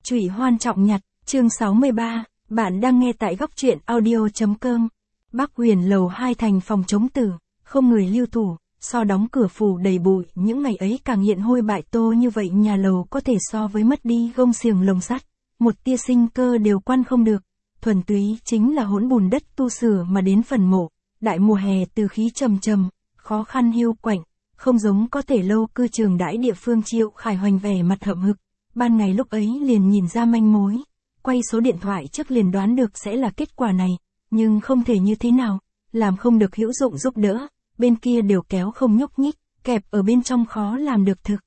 Trụy Hoan Trọng Nhặt, chương 63, bạn đang nghe tại góc truyện audio.com. Bắc Huyền lầu 2 thành phòng chống tử, không người lưu thủ, so đóng cửa phủ đầy bụi, những ngày ấy càng hiện hôi bại tô như vậy, nhà lầu có thể so với mất đi gông xiềng lồng sắt, một tia sinh cơ đều quan không được, thuần túy chính là hỗn bùn đất tu sửa mà đến phần mộ. Đại mùa hè từ khí trầm trầm, khó khăn hiu quạnh, không giống có thể lâu cư trường đãi địa phương. Triệu Khải Hoành vẻ mặt hậm hực, ban ngày lúc ấy liền nhìn ra manh mối, quay số điện thoại trước liền đoán được sẽ là kết quả này, nhưng không thể như thế nào, làm không được hữu dụng giúp đỡ, bên kia đều kéo không nhúc nhích, kẹp ở bên trong khó làm được thực.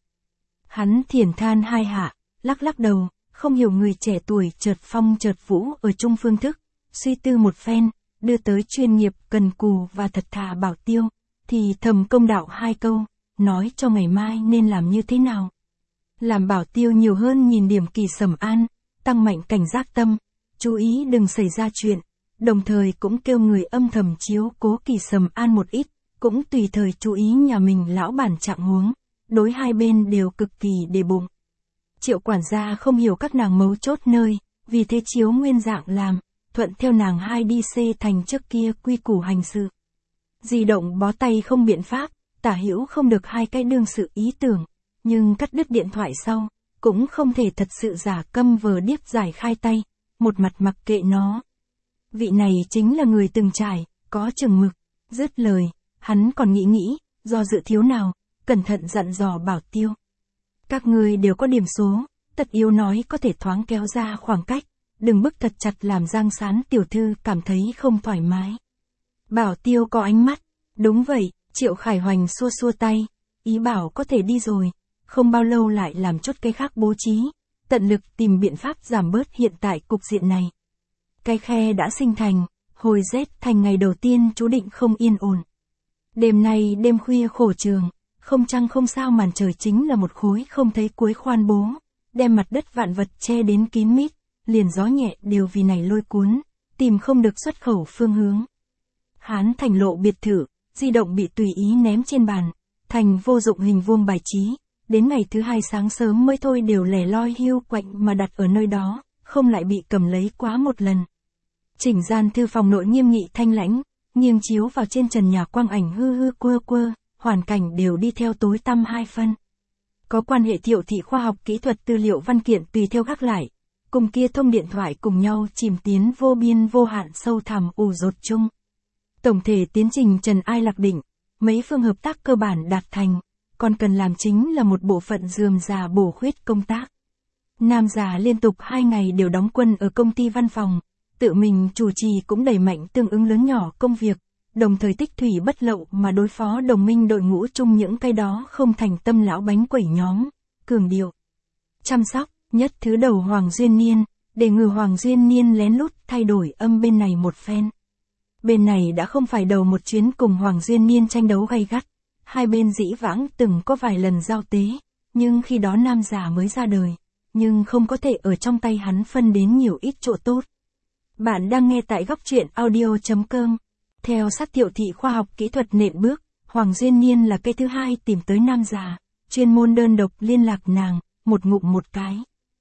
Hắn thiển than hai hạ, lắc lắc đầu, không hiểu người trẻ tuổi chợt phong chợt vũ ở chung phương thức, suy tư một phen, đưa tới chuyên nghiệp, cần cù và thật thà Bảo Tiêu, thì thầm công đạo hai câu, nói cho ngày mai nên làm như thế nào. Làm Bảo Tiêu nhiều hơn nhìn điểm Kỳ Sầm An, tăng mạnh cảnh giác tâm, chú ý đừng xảy ra chuyện, đồng thời cũng kêu người âm thầm chiếu cố Kỳ Sầm An một ít, cũng tùy thời chú ý nhà mình lão bản trạng huống, đối hai bên đều cực kỳ để bụng. Triệu quản gia không hiểu các nàng mấu chốt nơi, vì thế chiếu nguyên dạng làm, thuận theo nàng hai đi xê thành trước kia quy củ hành sự. Di động bó tay không biện pháp, tả hữu không được hai cái đương sự ý tưởng, nhưng cắt đứt điện thoại sau, cũng không thể thật sự giả câm vờ điếc giải khai tay, một mặt mặc kệ nó. Vị này chính là người từng trải, có chừng mực, dứt lời, hắn còn nghĩ, do dự thiếu nào, cẩn thận dặn dò Bảo Tiêu. Các người đều có điểm số, tất yếu nói có thể thoáng kéo ra khoảng cách, đừng bức thật chặt làm Giang Sán tiểu thư cảm thấy không thoải mái. Bảo Tiêu có ánh mắt, đúng vậy, Triệu Khải Hoành xua xua tay, ý bảo có thể đi rồi, không bao lâu lại làm chốt cái khác bố trí, tận lực tìm biện pháp giảm bớt hiện tại cục diện này. Cái khe đã sinh thành, hồi rét thành ngày đầu tiên chú định không yên ổn. Đêm nay đêm khuya khổ trường, không trăng không sao màn trời chính là một khối không thấy cuối khoan bố, đem mặt đất vạn vật che đến kín mít, liền gió nhẹ đều vì này lôi cuốn, tìm không được xuất khẩu phương hướng. Hán Thành lộ biệt thự, di động bị tùy ý ném trên bàn, thành vô dụng hình vuông bài trí, đến ngày thứ hai sáng sớm mới thôi đều lẻ loi hiu quạnh mà đặt ở nơi đó, không lại bị cầm lấy quá một lần. Chỉnh gian thư phòng nội nghiêm nghị thanh lãnh, nghiêng chiếu vào trên trần nhà quang ảnh hư hư quơ quơ, hoàn cảnh đều đi theo tối tăm hai phân. Có quan hệ Thiệu thị khoa học kỹ thuật tư liệu văn kiện tùy theo gác lại, cùng kia thông điện thoại cùng nhau chìm tiến vô biên vô hạn sâu thẳm ù dột chung. Tổng thể tiến trình trần ai lạc định, mấy phương hợp tác cơ bản đạt thành, còn cần làm chính là một bộ phận rườm rà bổ khuyết công tác. Nam già liên tục 2 ngày đều đóng quân ở công ty văn phòng, tự mình chủ trì cũng đẩy mạnh tương ứng lớn nhỏ công việc, đồng thời tích thủy bất lậu mà đối phó đồng minh đội ngũ chung những cái đó không thành tâm lão bánh quẩy nhóm, cường điệu. Chăm sóc, nhất thứ đầu Hoàng Duyên Niên, để ngừa Hoàng Duyên Niên lén lút thay đổi âm bên này một phen. Bên này đã không phải đầu một chuyến cùng Hoàng Duyên Niên tranh đấu gay gắt, hai bên dĩ vãng từng có vài lần giao tế, nhưng khi đó nam già mới ra đời, nhưng không có thể ở trong tay hắn phân đến nhiều ít chỗ tốt. Bạn đang nghe tại góc truyện audio.com. Theo sát Thiệu thị khoa học kỹ thuật nện bước, Hoàng Duyên Niên là cây thứ hai tìm tới nam già, chuyên môn đơn độc liên lạc nàng, một ngụm một cái.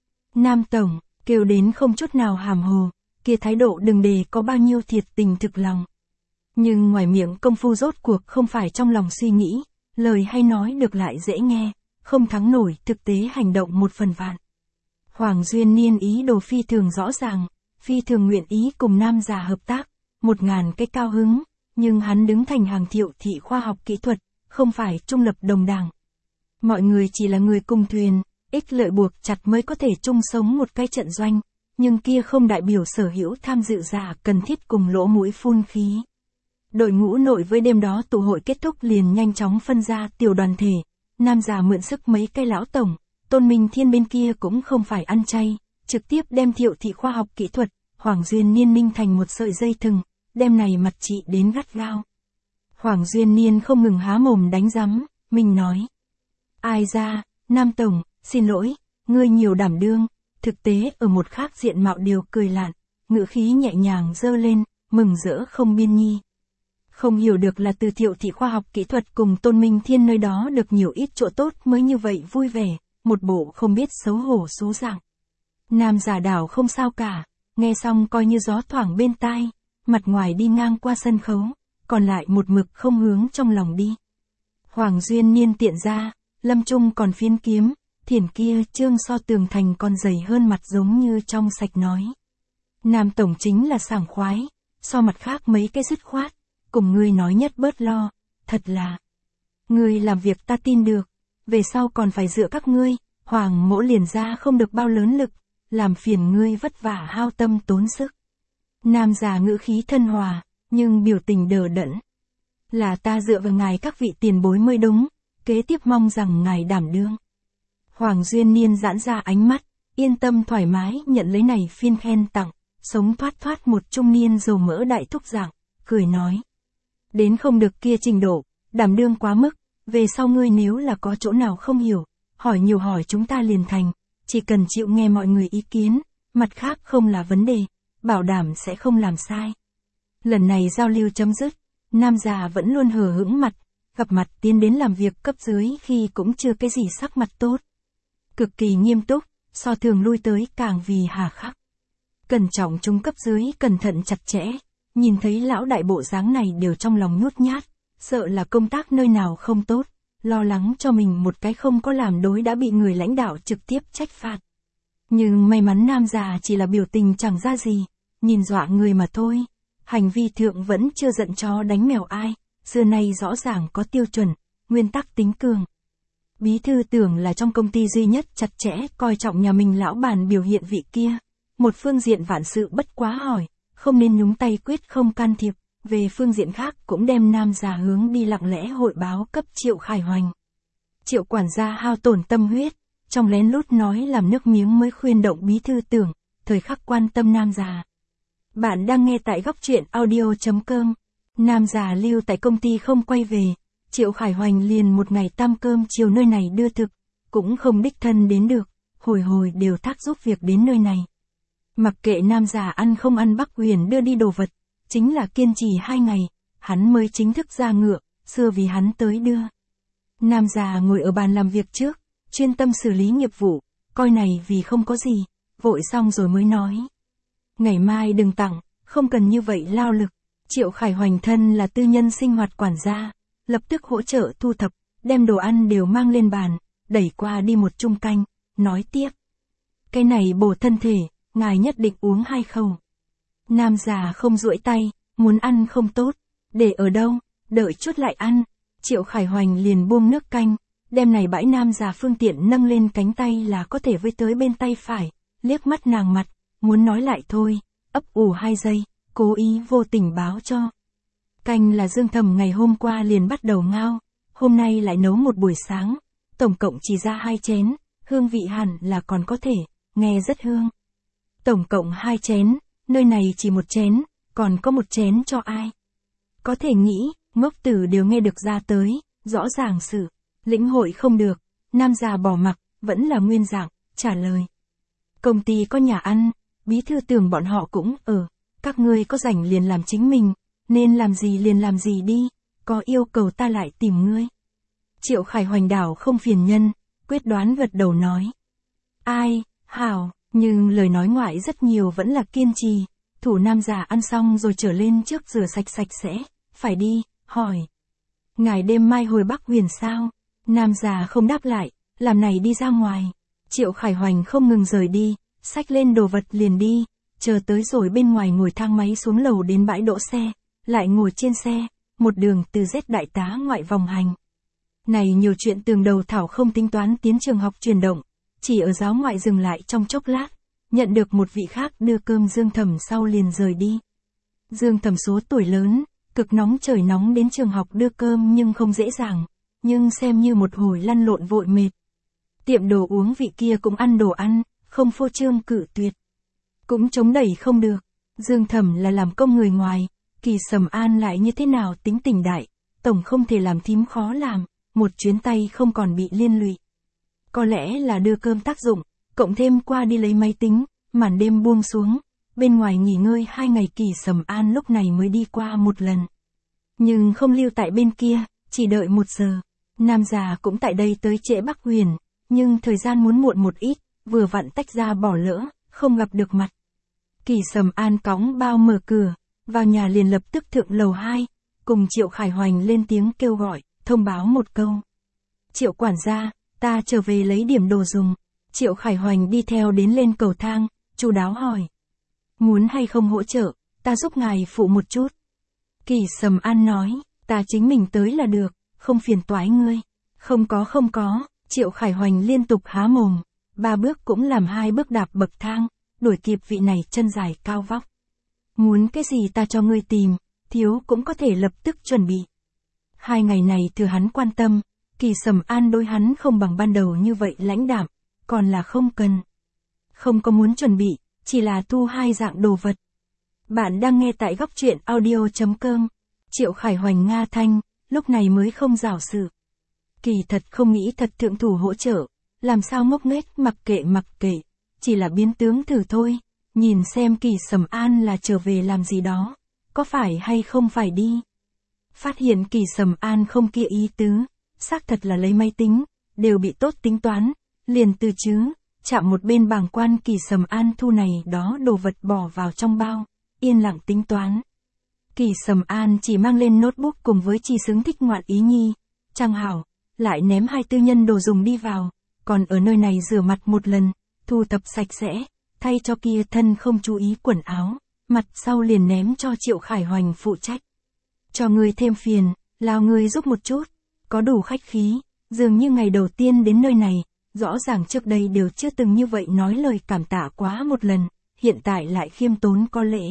Nam tổng, kêu đến không chút nào hàm hồ, kia thái độ đừng đề có bao nhiêu thiệt tình thực lòng. Nhưng ngoài miệng công phu rốt cuộc không phải trong lòng suy nghĩ, lời hay nói được lại dễ nghe, không thắng nổi thực tế hành động một phần vạn. Hoàng Duyên Niên ý đồ phi thường rõ ràng, phi thường nguyện ý cùng nam già hợp tác, 1000 cái cao hứng, nhưng hắn đứng thành hàng Thiệu thị khoa học kỹ thuật, không phải trung lập đồng đảng. Mọi người chỉ là người cùng thuyền, ích lợi buộc chặt mới có thể chung sống một cái trận doanh, nhưng kia không đại biểu sở hữu tham dự giả cần thiết cùng lỗ mũi phun khí. Đội ngũ nội với đêm đó tụ hội kết thúc liền nhanh chóng phân ra tiểu đoàn thể, nam già mượn sức mấy cây lão tổng, Tôn Minh Thiên bên kia cũng không phải ăn chay, trực tiếp đem Thiệu thị khoa học kỹ thuật, Hoàng Duyên Niên ninh thành một sợi dây thừng, đem này mặt trị đến gắt gao. Hoàng Duyên Niên không ngừng há mồm đánh rắm, mình nói. Ai ra, Nam Tổng, xin lỗi, ngươi nhiều đảm đương, thực tế ở một khác diện mạo điều cười lạn, ngữ khí nhẹ nhàng dơ lên, mừng rỡ không biên nhi. Không hiểu được là từ Thiệu thị khoa học kỹ thuật cùng Tôn Minh Thiên nơi đó được nhiều ít chỗ tốt mới như vậy vui vẻ, một bộ không biết xấu hổ số dạng. Nam giả đảo không sao cả, nghe xong coi như gió thoảng bên tai, mặt ngoài đi ngang qua sân khấu, còn lại một mực không hướng trong lòng đi. Hoàng Duyên Niên tiện ra, Lâm Trung còn phiến kiếm, thiền kia trương so tường thành còn dày hơn mặt giống như trong sạch nói. Nam tổng chính là sảng khoái, so mặt khác mấy cái dứt khoát, cùng ngươi nói nhất bớt lo, thật là. Ngươi làm việc ta tin được, về sau còn phải dựa các ngươi, Hoàng mỗ liền ra không được bao lớn lực, làm phiền ngươi vất vả hao tâm tốn sức. Nam già ngữ khí thân hòa, nhưng biểu tình đờ đẫn. Là ta dựa vào ngài các vị tiền bối mới đúng, kế tiếp mong rằng ngài đảm đương. Hoàng Duyên Niên giãn ra ánh mắt, yên tâm thoải mái nhận lấy này phiên khen tặng, sống thoát thoát một trung niên dầu mỡ đại thúc dạng, cười nói. Đến không được kia trình độ, đảm đương quá mức, về sau ngươi nếu là có chỗ nào không hiểu, hỏi nhiều hỏi chúng ta liền thành, chỉ cần chịu nghe mọi người ý kiến, mặt khác không là vấn đề, bảo đảm sẽ không làm sai. Lần này giao lưu chấm dứt, nam già vẫn luôn hờ hững mặt, gặp mặt tiến đến làm việc cấp dưới khi cũng chưa cái gì sắc mặt tốt. Cực kỳ nghiêm túc, so thường lui tới càng vì hà khắc. Cẩn trọng trung cấp dưới cẩn thận chặt chẽ, nhìn thấy lão đại bộ dáng này đều trong lòng nhút nhát, sợ là công tác nơi nào không tốt, lo lắng cho mình một cái không có làm đối đã bị người lãnh đạo trực tiếp trách phạt. Nhưng may mắn nam già chỉ là biểu tình chẳng ra gì, nhìn dọa người mà thôi. Hành vi thượng vẫn chưa giận chó đánh mèo ai, xưa nay rõ ràng có tiêu chuẩn, nguyên tắc tính cường. Bí thư tưởng là trong công ty duy nhất chặt chẽ coi trọng nhà mình lão bàn biểu hiện vị kia. Một phương diện vạn sự bất quá hỏi, không nên nhúng tay quyết không can thiệp, về phương diện khác cũng đem nam già hướng đi lặng lẽ hội báo cấp Triệu Khải Hoành. Triệu quản gia hao tổn tâm huyết, trong lén lút nói làm nước miếng mới khuyên động bí thư tưởng, thời khắc quan tâm nam già. Bạn đang nghe tại góc truyện audio.com. Nam già lưu tại công ty không quay về, Triệu Khải Hoành liền một ngày tam cơm chiều nơi này đưa thực, cũng không đích thân đến được, hồi hồi đều thác giúp việc đến nơi này. Mặc kệ nam già ăn không ăn Bắc Huyền đưa đi đồ vật, chính là kiên trì 2 ngày, hắn mới chính thức ra ngựa, xưa vì hắn tới đưa. Nam già ngồi ở bàn làm việc trước, chuyên tâm xử lý nghiệp vụ, coi này vì không có gì, vội xong rồi mới nói. Ngày mai đừng tặng, không cần như vậy lao lực. Triệu Khải Hoành thân là tư nhân sinh hoạt quản gia, lập tức hỗ trợ thu thập, đem đồ ăn đều mang lên bàn, đẩy qua đi một chung canh, nói tiếp. Cái này bổ thân thể, ngài nhất định uống 2 khẩu. Nam già không duỗi tay, muốn ăn không tốt, để ở đâu, đợi chút lại ăn. Triệu Khải Hoành liền buông nước canh, đem này bãi nam già phương tiện nâng lên cánh tay là có thể với tới bên tay phải, liếc mắt nàng mặt, muốn nói lại thôi, ấp ủ 2 giây, cố ý vô tình báo cho. Canh là Dương Thầm ngày hôm qua liền bắt đầu ngao, hôm nay lại nấu một buổi sáng, tổng cộng chỉ ra 2 chén, hương vị hẳn là còn có thể, nghe rất hương. Tổng cộng 2 chén, nơi này chỉ 1 chén, còn có 1 chén cho ai? Có thể nghĩ, ngốc tử đều nghe được ra tới, rõ ràng sự, lĩnh hội không được, nam già bỏ mặc, vẫn là nguyên dạng, trả lời. Công ty có nhà ăn, bí thư tưởng bọn họ cũng ở, các ngươi có rảnh liền làm chính mình, nên làm gì liền làm gì đi, có yêu cầu ta lại tìm ngươi. Triệu Khải Hoành đảo không phiền nhân, quyết đoán gật đầu nói. Ai, hảo, nhưng lời nói ngoại rất nhiều vẫn là kiên trì, thủ nam già ăn xong rồi trở lên trước rửa sạch sạch sẽ, phải đi, hỏi. Ngài đêm mai hồi Bắc Huyền sao? Nam già không đáp lại, làm này đi ra ngoài. Triệu Khải Hoành không ngừng rời đi, xách lên đồ vật liền đi, chờ tới rồi bên ngoài ngồi thang máy xuống lầu đến bãi đỗ xe, lại ngồi trên xe, một đường từ Z đại tá ngoại vòng hành. Này nhiều chuyện tường đầu thảo không tính toán tiến trường học chuyển động, chỉ ở giáo ngoại dừng lại trong chốc lát, nhận được một vị khác đưa cơm Dương Thầm sau liền rời đi. Dương Thầm số tuổi lớn, cực nóng trời nóng đến trường học đưa cơm nhưng không dễ dàng, nhưng xem như một hồi lăn lộn vội mệt. Tiệm đồ uống vị kia cũng ăn đồ ăn, không phô trương cự tuyệt. Cũng chống đẩy không được, Dương Thầm là làm công người ngoài, Kỳ Sầm An lại như thế nào tính tình đại, tổng không thể làm thím khó làm, một chuyến tay không còn bị liên lụy. Có lẽ là đưa cơm tác dụng, cộng thêm qua đi lấy máy tính, màn đêm buông xuống, bên ngoài nghỉ ngơi 2 ngày Kỳ Sầm An lúc này mới đi qua một lần. Nhưng không lưu tại bên kia, chỉ đợi 1 giờ, nam già cũng tại đây tới trễ Bắc Huyền, nhưng thời gian muốn muộn một ít, vừa vặn tách ra bỏ lỡ, không gặp được mặt. Kỳ Sầm An cõng bao mở cửa, vào nhà liền lập tức thượng lầu 2, cùng Triệu Khải Hoành lên tiếng kêu gọi, thông báo một câu. Triệu quản gia, ta trở về lấy điểm đồ dùng. Triệu Khải Hoành đi theo đến lên cầu thang, chu đáo hỏi. Muốn hay không hỗ trợ, ta giúp ngài phụ một chút. Kỳ Sầm An nói, ta chính mình tới là được, không phiền toái ngươi. Không có, Triệu Khải Hoành liên tục há mồm, 3 bước cũng làm 2 bước đạp bậc thang, đuổi kịp vị này chân dài cao vóc. Muốn cái gì ta cho ngươi tìm, thiếu cũng có thể lập tức chuẩn bị. 2 ngày này thừa hắn quan tâm, Kỳ Sầm An đối hắn không bằng ban đầu như vậy lãnh đạm, còn là không cần. Không có muốn chuẩn bị, chỉ là thu 2 dạng đồ vật. Bạn đang nghe tại góc truyện audio.com. Triệu Khải Hoành nga thanh, lúc này mới không giảo sự. Kỳ thật không nghĩ thật thượng thủ hỗ trợ, làm sao ngốc nghếch mặc kệ, chỉ là biến tướng thử thôi, nhìn xem Kỳ Sầm An là trở về làm gì đó, có phải hay không phải đi. Phát hiện Kỳ Sầm An không kia ý tứ, xác thật là lấy máy tính, đều bị tốt tính toán, liền từ chứ, chạm một bên bảng quan Kỳ Sầm An thu này đó đồ vật bỏ vào trong bao, yên lặng tính toán. Kỳ Sầm An chỉ mang lên notebook cùng với chi xứng thích ngoạn ý nhi, trang hảo, lại ném 2 tư nhân đồ dùng đi vào, còn ở nơi này rửa mặt một lần, thu thập sạch sẽ, thay cho kia thân không chú ý quần áo, mặt sau liền ném cho Triệu Khải Hoành phụ trách. Cho người thêm phiền, lao người giúp một chút, có đủ khách khí, dường như ngày đầu tiên đến nơi này, rõ ràng trước đây đều chưa từng như vậy nói lời cảm tạ quá một lần, hiện tại lại khiêm tốn có lễ.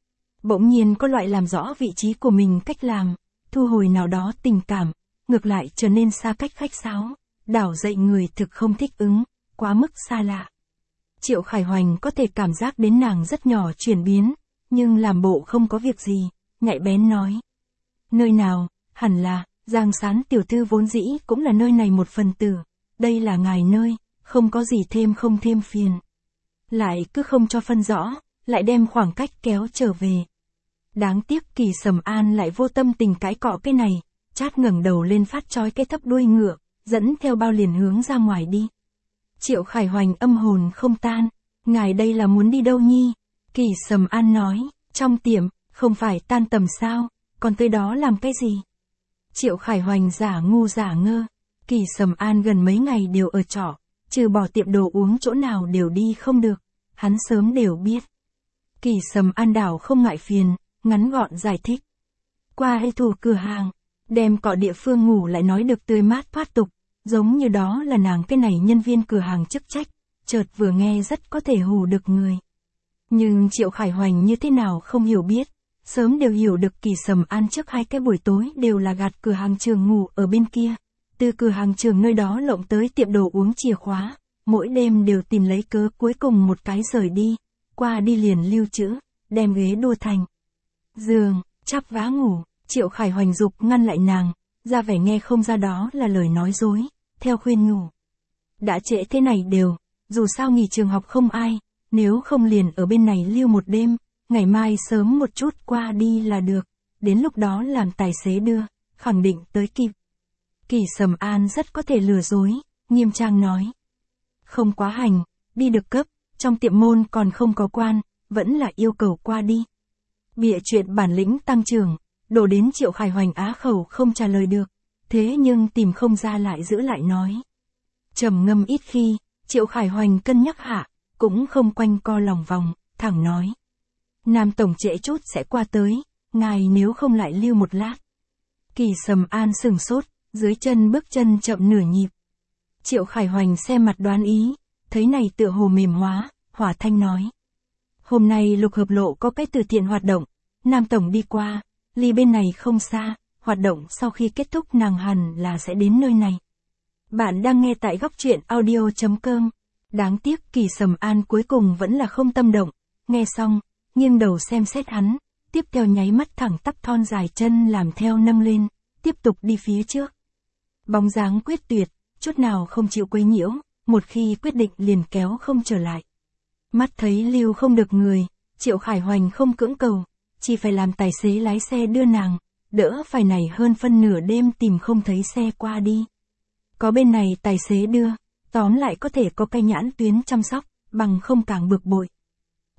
Bỗng nhiên có loại làm rõ vị trí của mình cách làm, thu hồi nào đó tình cảm, ngược lại trở nên xa cách khách sáo, đảo dậy người thực không thích ứng, quá mức xa lạ. Triệu Khải Hoành có thể cảm giác đến nàng rất nhỏ chuyển biến, nhưng làm bộ không có việc gì, nhạy bén nói. Nơi nào, hẳn là, Giang Sán tiểu thư vốn dĩ cũng là nơi này một phần tử, đây là ngài nơi, không có gì thêm không thêm phiền. Lại cứ không cho phân rõ, lại đem khoảng cách kéo trở về. Đáng tiếc Kỳ Sầm An lại vô tâm tình cãi cọ cái này, chát ngẩng đầu lên phát chói cái thấp đuôi ngựa, dẫn theo bao liền hướng ra ngoài đi. Triệu Khải Hoành âm hồn không tan, ngài đây là muốn đi đâu nhi? Kỳ Sầm An nói, trong tiệm, không phải tan tầm sao, còn tới đó làm cái gì? Triệu Khải Hoành giả ngu giả ngơ, Kỳ Sầm An gần mấy ngày đều ở trọ, trừ bỏ tiệm đồ uống chỗ nào đều đi không được, hắn sớm đều biết. Kỳ Sầm An đảo không ngại phiền, ngắn gọn giải thích. Qua hay thủ cửa hàng, đem cọ địa phương ngủ lại nói được tươi mát thoát tục, giống như đó là nàng cái này nhân viên cửa hàng chức trách, chợt vừa nghe rất có thể hù được người. Nhưng Triệu Khải Hoành như thế nào không hiểu biết, sớm đều hiểu được Kỳ Sầm An trước 2 cái buổi tối đều là gạt cửa hàng trường ngủ ở bên kia, từ cửa hàng trường nơi đó lộng tới tiệm đồ uống chìa khóa, mỗi đêm đều tìm lấy cớ cuối cùng một cái rời đi, qua đi liền lưu trữ, đem ghế đua thành giường, chắp vá ngủ. Triệu Khải Hoành dục ngăn lại nàng, ra vẻ nghe không ra đó là lời nói dối, theo khuyên nhủ. Đã trễ thế này đều, dù sao nghỉ trường học không ai, nếu không liền ở bên này lưu một đêm, ngày mai sớm một chút qua đi là được, đến lúc đó làm tài xế đưa, khẳng định tới kịp. Kỳ Sầm An rất có thể lừa dối, nghiêm trang nói. Không quá hành, đi được cấp, trong tiệm môn còn không có quan, vẫn là yêu cầu qua đi. Bịa chuyện bản lĩnh tăng trưởng, đổ đến Triệu Khải Hoành á khẩu không trả lời được, thế nhưng tìm không ra lại giữ lại nói. Trầm ngâm ít khi, Triệu Khải Hoành cân nhắc hạ, cũng không quanh co lòng vòng, thẳng nói. Nam tổng trễ chút sẽ qua tới, ngài nếu không lại lưu một lát. Kỳ Sầm An sừng sốt, dưới chân bước chân chậm nửa nhịp. Triệu Khải Hoành xem mặt đoán ý, thấy này tựa hồ mềm hóa, hỏa thanh nói. Hôm nay Lục Hợp Lộ có cái từ thiện hoạt động, Nam tổng đi qua, ly bên này không xa, hoạt động sau khi kết thúc nàng hẳn là sẽ đến nơi này. Bạn đang nghe tại góc truyện audio.com. Đáng tiếc Kỳ Sầm An cuối cùng vẫn là không tâm động, nghe xong, nghiêng đầu xem xét hắn, tiếp theo nháy mắt thẳng tắp thon dài chân làm theo nâng lên, tiếp tục đi phía trước. Bóng dáng quyết tuyệt, chút nào không chịu quấy nhiễu, một khi quyết định liền kéo không trở lại. Mắt thấy lưu không được người, Triệu Khải Hoành không cưỡng cầu, chỉ phải làm tài xế lái xe đưa nàng, đỡ phải này hơn phân nửa đêm tìm không thấy xe qua đi. Có bên này tài xế đưa, tóm lại có thể có cái nhãn tuyến chăm sóc, bằng không càng bực bội.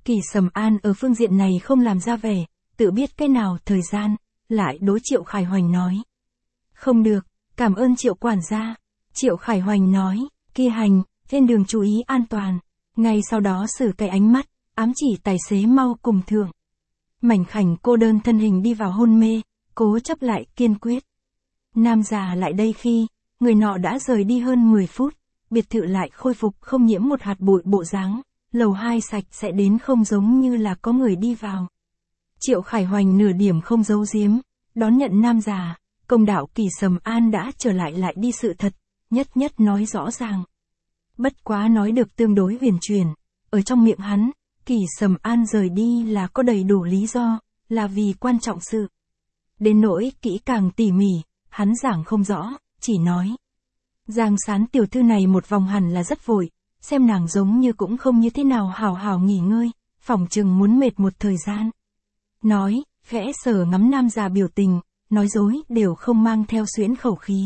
Kỳ Sầm An ở phương diện này không làm ra vẻ, tự biết cái nào thời gian, lại đối Triệu Khải Hoành nói. Không được, cảm ơn Triệu quản gia. Triệu Khải Hoành nói, Kỳ Hành, trên đường chú ý an toàn. Ngay sau đó sử cái ánh mắt, ám chỉ tài xế mau cùng thượng. Mảnh khảnh cô đơn thân hình đi vào hôn mê, cố chấp lại kiên quyết. Nam già lại đây khi, người nọ đã rời đi hơn 10 phút, biệt thự lại khôi phục không nhiễm một hạt bụi bộ dáng, lầu 2 sạch sẽ đến không giống như là có người đi vào. Triệu Khải Hoành nửa điểm không giấu giếm, đón nhận nam già, công đạo Kỳ Sầm An đã trở lại đi sự thật, nhất nhất nói rõ ràng. Bất quá nói được tương đối huyền chuyển, ở trong miệng hắn, Kỳ Sầm An rời đi là có đầy đủ lý do, là vì quan trọng sự. Đến nỗi kỹ càng tỉ mỉ, hắn giảng không rõ, chỉ nói. Giang Sán tiểu thư này một vòng hẳn là rất vội, xem nàng giống như cũng không như thế nào hào hào nghỉ ngơi, phỏng chừng muốn mệt một thời gian. Nói, khẽ sờ ngắm nam già biểu tình, nói dối đều không mang theo xuyễn khẩu khí.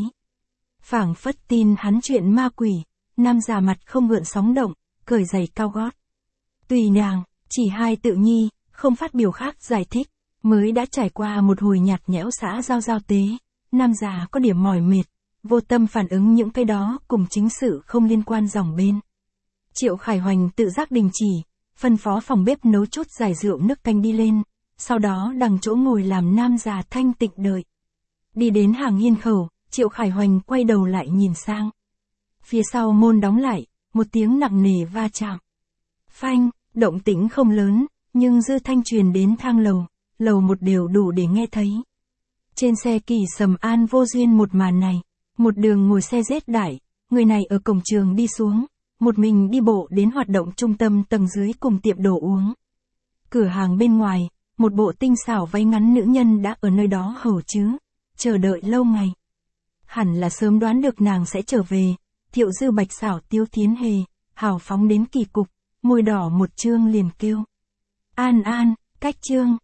Phảng phất tin hắn chuyện ma quỷ, nam già mặt không gợn sóng động, cởi giày cao gót. Tùy nàng, chỉ hai tự nhi, không phát biểu khác giải thích, mới đã trải qua một hồi nhạt nhẽo xã giao tế, nam già có điểm mỏi mệt, vô tâm phản ứng những cái đó cùng chính sự không liên quan dòng bên. Triệu Khải Hoành tự giác đình chỉ, phân phó phòng bếp nấu chút giải rượu nước canh đi lên, sau đó đằng chỗ ngồi làm nam già thanh tịnh đợi. Đi đến hàng hiên khẩu, Triệu Khải Hoành quay đầu lại nhìn sang. Phía sau môn đóng lại, một tiếng nặng nề va chạm. Phanh, động tĩnh không lớn, nhưng dư thanh truyền đến thang lầu, lầu một đều đủ để nghe thấy. Trên xe Kỳ Sầm An vô duyên một màn này, một đường ngồi xe rết đải, người này ở cổng trường đi xuống, một mình đi bộ đến hoạt động trung tâm tầng dưới cùng tiệm đồ uống. Cửa hàng bên ngoài, một bộ tinh xảo váy ngắn nữ nhân đã ở nơi đó hầu chứ, chờ đợi lâu ngày. Hẳn là sớm đoán được nàng sẽ trở về, Thiệu Dư bạch xảo Tiêu Thiến Hề, hào phóng đến kỳ cục, môi đỏ một trương liền kêu. An, cách trương,